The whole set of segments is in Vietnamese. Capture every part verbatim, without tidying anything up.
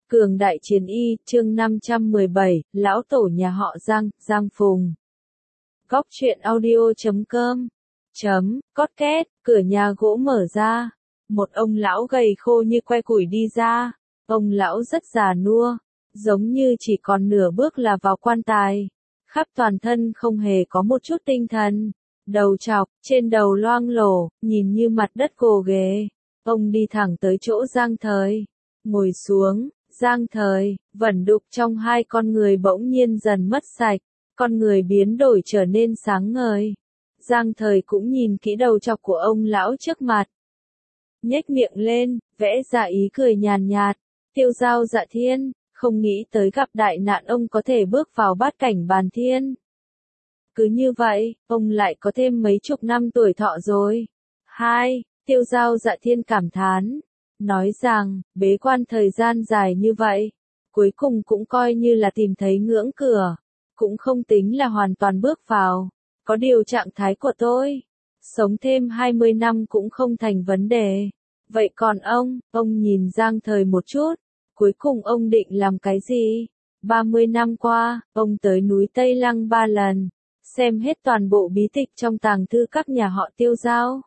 Cường đại chiến y, chương năm trăm mười bảy, lão tổ nhà họ Giang, Giang Phùng. Góc truyện audio chấm com. Chấm, cót két, cửa nhà gỗ mở ra. Một ông lão gầy khô như que củi đi ra. Ông lão rất già nua, giống như chỉ còn nửa bước là vào quan tài. Khắp toàn thân không hề có một chút tinh thần. Đầu trọc, trên đầu loang lổ, nhìn như mặt đất gồ ghề. Ông đi thẳng tới chỗ Giang Thời. Ngồi xuống. Giang Thời, vẩn đục trong hai con người bỗng nhiên dần mất sạch, con người biến đổi trở nên sáng ngời. Giang Thời cũng nhìn kỹ đầu chọc của ông lão trước mặt. Nhếch miệng lên, vẽ ra ý cười nhàn nhạt, Tiêu Dao Dạ Thiên, không nghĩ tới gặp đại nạn ông có thể bước vào bát cảnh bàn thiên. Cứ như vậy, ông lại có thêm mấy chục năm tuổi thọ rồi. Hai, Tiêu Dao Dạ Thiên cảm thán. Nói rằng, bế quan thời gian dài như vậy, cuối cùng cũng coi như là tìm thấy ngưỡng cửa, cũng không tính là hoàn toàn bước vào. Có điều trạng thái của tôi, sống thêm hai mươi năm cũng không thành vấn đề. Vậy còn ông, ông nhìn Giang Thời một chút, cuối cùng ông định làm cái gì? ba mươi năm qua, ông tới núi Tây Lăng ba lần, xem hết toàn bộ bí tịch trong tàng thư các nhà họ Tiêu Dao.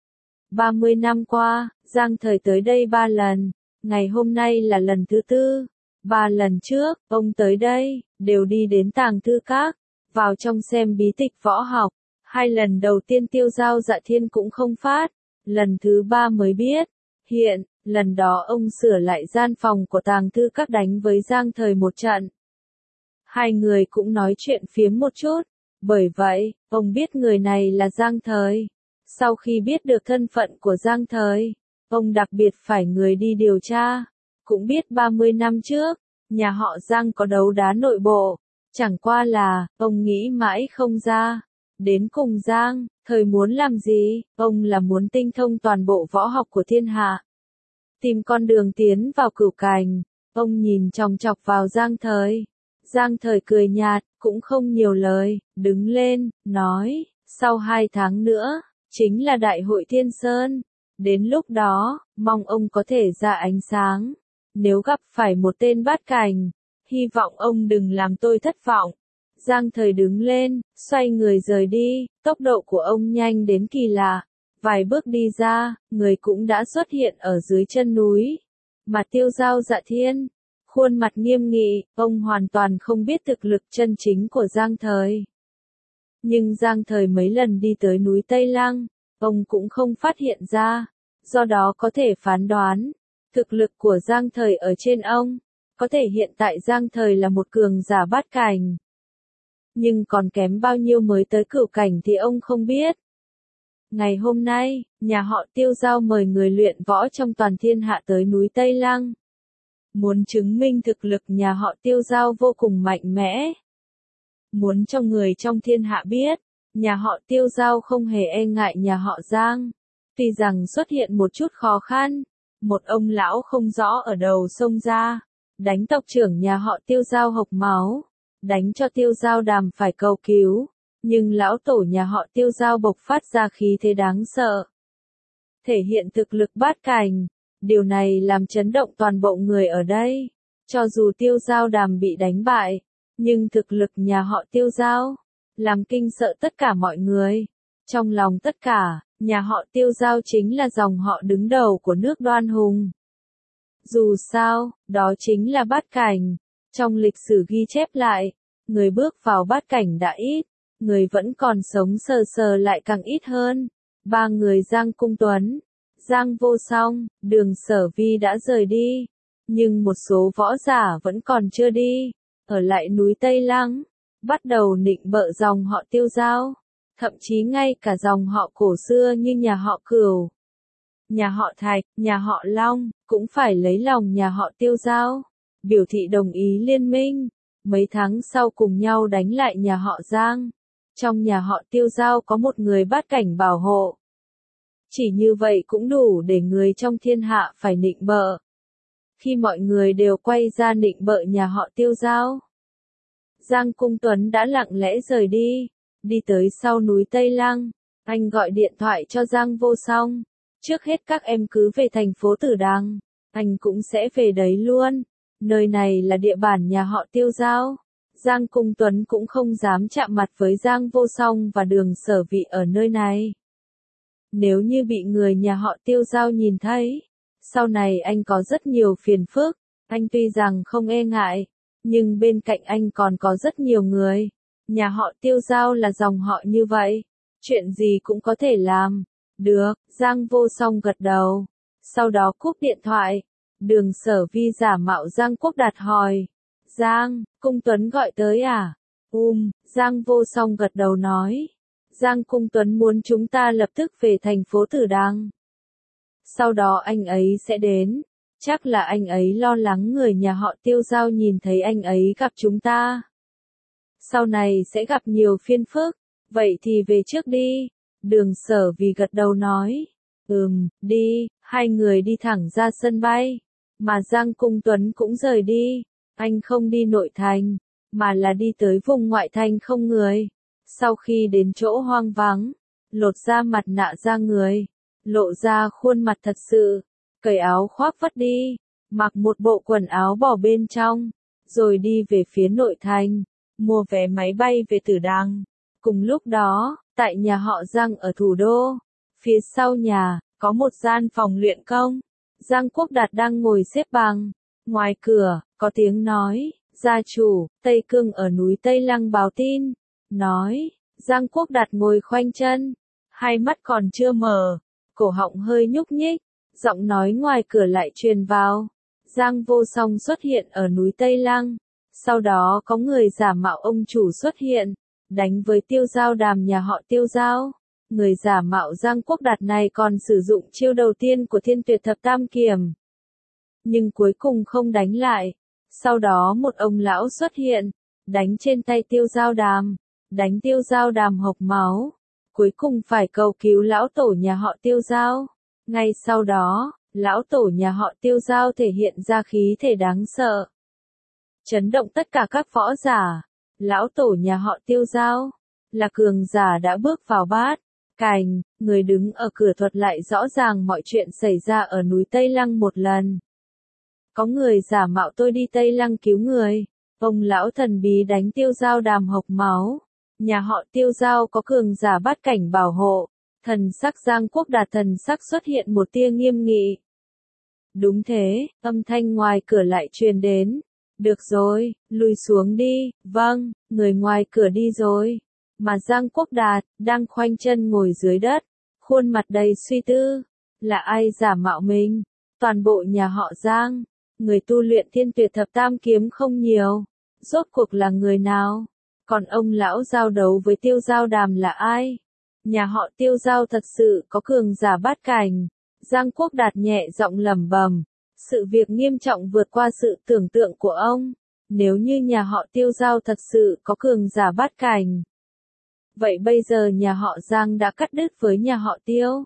ba mươi năm qua, Giang Thời tới đây ba lần, ngày hôm nay là lần thứ tư. Ba lần trước, ông tới đây, đều đi đến tàng thư các, vào trong xem bí tịch võ học. Hai lần đầu tiên Tiêu Dao Dạ Thiên cũng không phát, lần thứ ba mới biết. Hiện, lần đó ông sửa lại gian phòng của tàng thư các đánh với Giang Thời một trận. Hai người cũng nói chuyện phiếm một chút, bởi vậy, ông biết người này là Giang Thời. Sau khi biết được thân phận của Giang Thời, ông đặc biệt phải người đi điều tra. Cũng biết ba mươi năm trước, nhà họ Giang có đấu đá nội bộ. Chẳng qua là, ông nghĩ mãi không ra. Đến cùng Giang, Thời muốn làm gì? Ông là muốn tinh thông toàn bộ võ học của thiên hạ. Tìm con đường tiến vào cửu cảnh. Ông nhìn chòng chọc vào Giang Thời. Giang Thời cười nhạt, cũng không nhiều lời, đứng lên, nói, sau hai tháng nữa, chính là Đại hội Thiên Sơn. Đến lúc đó, mong ông có thể ra ánh sáng. Nếu gặp phải một tên bát cảnh, hy vọng ông đừng làm tôi thất vọng. Giang Thời đứng lên, xoay người rời đi, tốc độ của ông nhanh đến kỳ lạ. Vài bước đi ra, người cũng đã xuất hiện ở dưới chân núi. Mặt Tiêu Dao Dạ Thiên, khuôn mặt nghiêm nghị, ông hoàn toàn không biết thực lực chân chính của Giang Thời. Nhưng Giang Thời mấy lần đi tới núi Tây Lăng, ông cũng không phát hiện ra, do đó có thể phán đoán, thực lực của Giang Thời ở trên ông, có thể hiện tại Giang Thời là một cường giả bát cảnh. Nhưng còn kém bao nhiêu mới tới cửu cảnh thì ông không biết. Ngày hôm nay, nhà họ Tiêu Dao mời người luyện võ trong toàn thiên hạ tới núi Tây Lăng. Muốn chứng minh thực lực nhà họ Tiêu Dao vô cùng mạnh mẽ. Muốn cho người trong thiên hạ biết, nhà họ Tiêu Dao không hề e ngại nhà họ Giang. Tuy rằng xuất hiện một chút khó khăn, một ông lão không rõ ở đầu sông ra, đánh tộc trưởng nhà họ Tiêu Dao hộc máu, đánh cho Tiêu Dao Đàm phải cầu cứu, nhưng lão tổ nhà họ Tiêu Dao bộc phát ra khí thế đáng sợ. Thể hiện thực lực bát cảnh, điều này làm chấn động toàn bộ người ở đây. Cho dù Tiêu Dao Đàm bị đánh bại, nhưng thực lực nhà họ Tiêu Dao làm kinh sợ tất cả mọi người. Trong lòng tất cả, nhà họ Tiêu Dao chính là dòng họ đứng đầu của nước Đoan Hùng. Dù sao, đó chính là bát cảnh. Trong lịch sử ghi chép lại, người bước vào bát cảnh đã ít, người vẫn còn sống sờ sờ lại càng ít hơn. Ba người Giang Cung Tuấn, Giang Vô Song, Đường Sở Vi đã rời đi, nhưng một số võ giả vẫn còn chưa đi, ở lại núi Tây Lăng, bắt đầu nịnh bợ dòng họ Tiêu Dao, thậm chí ngay cả dòng họ cổ xưa như nhà họ Cửu, nhà họ Thạch, nhà họ Long, cũng phải lấy lòng nhà họ Tiêu Dao, biểu thị đồng ý liên minh. Mấy tháng sau cùng nhau đánh lại nhà họ Giang. Trong nhà họ Tiêu Dao có một người bát cảnh bảo hộ. Chỉ như vậy cũng đủ để người trong thiên hạ phải nịnh bợ. Khi mọi người đều quay ra nịnh bợ nhà họ Tiêu Dao, Giang Cung Tuấn đã lặng lẽ rời đi, đi tới sau núi Tây Lăng. Anh gọi điện thoại cho Giang Vô Song. Trước hết các em cứ về thành phố Tử Đằng, anh cũng sẽ về đấy luôn. Nơi này là địa bàn nhà họ Tiêu Giao. Giang Cung Tuấn cũng không dám chạm mặt với Giang Vô Song và Đường Sở Vị ở nơi này. Nếu như bị người nhà họ Tiêu Giao nhìn thấy, sau này anh có rất nhiều phiền phức. Anh tuy rằng không e ngại, nhưng bên cạnh anh còn có rất nhiều người. Nhà họ Tiêu Giao là dòng họ như vậy, chuyện gì cũng có thể làm. Được, Giang Vô Song gật đầu. Sau đó cúp điện thoại. Đường Sở Vi giả mạo Giang Quốc Đạt hỏi. Giang, Cung Tuấn gọi tới à? Um, Giang Vô Song gật đầu nói. Giang Cung Tuấn muốn chúng ta lập tức về thành phố Tử Đăng. Sau đó anh ấy sẽ đến. Chắc là anh ấy lo lắng người nhà họ Tiêu Giao nhìn thấy anh ấy gặp chúng ta. Sau này sẽ gặp nhiều phiền phức. Vậy thì về trước đi. Đường Sở Vi gật đầu nói. Ừm, đi. Hai người đi thẳng ra sân bay. Mà Giang Cung Tuấn cũng rời đi. Anh không đi nội thành, mà là đi tới vùng ngoại thành không người. Sau khi đến chỗ hoang vắng, lột ra mặt nạ ra người, lộ ra khuôn mặt thật sự, cởi áo khoác vất đi, mặc một bộ quần áo bỏ bên trong, rồi đi về phía nội thành, mua vé máy bay về Tử Đăng. Cùng lúc đó, tại nhà họ Giang ở thủ đô, phía sau nhà, có một gian phòng luyện công. Giang Quốc Đạt đang ngồi xếp bằng. Ngoài cửa, có tiếng nói, gia chủ, Tây Cương ở núi Tây Lăng báo tin. Nói, Giang Quốc Đạt ngồi khoanh chân, hai mắt còn chưa mở, cổ họng hơi nhúc nhích, giọng nói ngoài cửa lại truyền vào. Giang Vô Song xuất hiện ở núi Tây Lăng. Sau đó có người giả mạo ông chủ xuất hiện, đánh với Tiêu Giao Đàm nhà họ Tiêu Giao. Người giả mạo Giang Quốc Đạt này còn sử dụng chiêu đầu tiên của Thiên Tuyệt Thập Tam Kiềm. Nhưng cuối cùng không đánh lại. Sau đó một ông lão xuất hiện, đánh trên tay Tiêu Giao Đàm, đánh Tiêu Giao Đàm hộc máu. Cuối cùng phải cầu cứu lão tổ nhà họ Tiêu Giao. Ngay sau đó, lão tổ nhà họ Tiêu Giao thể hiện ra khí thể đáng sợ, chấn động tất cả các võ giả. Lão tổ nhà họ Tiêu Giao là cường giả đã bước vào bát cành. Người đứng ở cửa thuật lại rõ ràng mọi chuyện xảy ra ở núi Tây Lăng một lần. Có người giả mạo tôi đi Tây Lăng cứu người. Ông lão thần bí đánh Tiêu Giao Đàm hộc máu. Nhà họ Tiêu Giao có cường giả bát cảnh bảo hộ. Thần sắc Giang Quốc Đạt thần sắc xuất hiện một tia nghiêm nghị. Đúng thế, âm thanh ngoài cửa lại truyền đến. Được rồi, lùi xuống đi. Vâng, người ngoài cửa đi rồi. Mà Giang Quốc Đạt, đang khoanh chân ngồi dưới đất, khuôn mặt đầy suy tư. Là ai giả mạo mình? Toàn bộ nhà họ Giang, người tu luyện Thiên Tuyệt Thập Tam Kiếm không nhiều. Rốt cuộc là người nào? Còn ông lão giao đấu với Tiêu Giao Đàm là ai? Nhà họ Tiêu Giao thật sự có cường giả bát cảnh. Giang Quốc Đạt nhẹ giọng lẩm bẩm. Sự việc nghiêm trọng vượt qua sự tưởng tượng của ông. Nếu như nhà họ Tiêu Giao thật sự có cường giả bát cảnh, vậy bây giờ nhà họ Giang đã cắt đứt với nhà họ Tiêu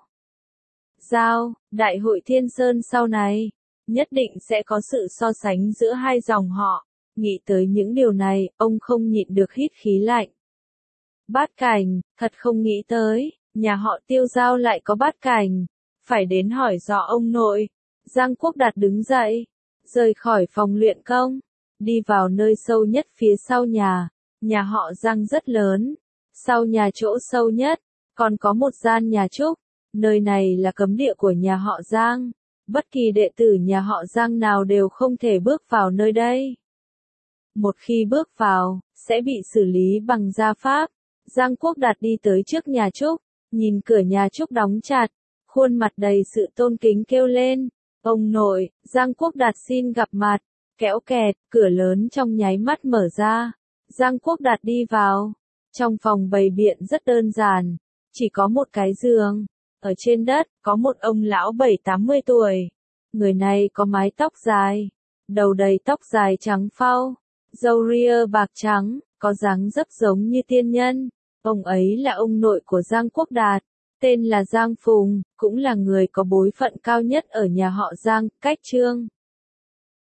Giao. Đại hội Thiên Sơn sau này, nhất định sẽ có sự so sánh giữa hai dòng họ. Nghĩ tới những điều này, ông không nhịn được hít khí lạnh. Bát cảnh, thật không nghĩ tới, nhà họ Tiêu Giao lại có bát cảnh. Phải đến hỏi dò ông nội. Giang Quốc Đạt đứng dậy, rời khỏi phòng luyện công, đi vào nơi sâu nhất phía sau nhà. Nhà họ Giang rất lớn. Sau nhà chỗ sâu nhất, còn có một gian nhà trúc. Nơi này là cấm địa của nhà họ Giang. Bất kỳ đệ tử nhà họ Giang nào đều không thể bước vào nơi đây. Một khi bước vào, sẽ bị xử lý bằng gia pháp. Giang Quốc Đạt đi tới trước nhà trúc, nhìn cửa nhà trúc đóng chặt, khuôn mặt đầy sự tôn kính kêu lên. Ông nội, Giang Quốc Đạt xin gặp mặt. Kéo kẹt, cửa lớn trong nháy mắt mở ra. Giang Quốc Đạt đi vào. Trong phòng bày biện rất đơn giản, chỉ có một cái giường. Ở trên đất, có một ông lão bảy tám mươi tuổi. Người này có mái tóc dài, đầu đầy tóc dài trắng phau, râu ria bạc trắng, có dáng dấp giống như tiên nhân. Ông ấy là ông nội của Giang Quốc Đạt, tên là Giang Phùng, cũng là người có bối phận cao nhất ở nhà họ Giang, cách Trương.